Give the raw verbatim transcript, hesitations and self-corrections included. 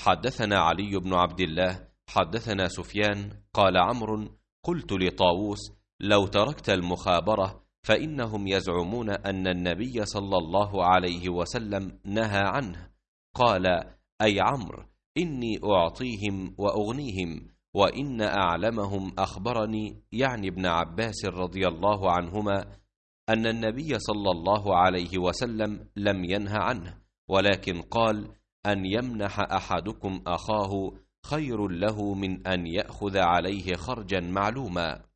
حدثنا علي بن عبد الله حدثنا سفيان قال عمرو: قلت لطاووس: لو تركت المخابرة فإنهم يزعمون أن النبي صلى الله عليه وسلم نهى عنه. قال: أي عمرو، إني أعطيهم وأغنيهم، وإن أعلمهم أخبرني، يعني ابن عباس رضي الله عنهما، أن النبي صلى الله عليه وسلم لم ينه عنه، ولكن قال: أن يمنح أحدكم أخاه خير له من أن يأخذ عليه خرجا معلوما.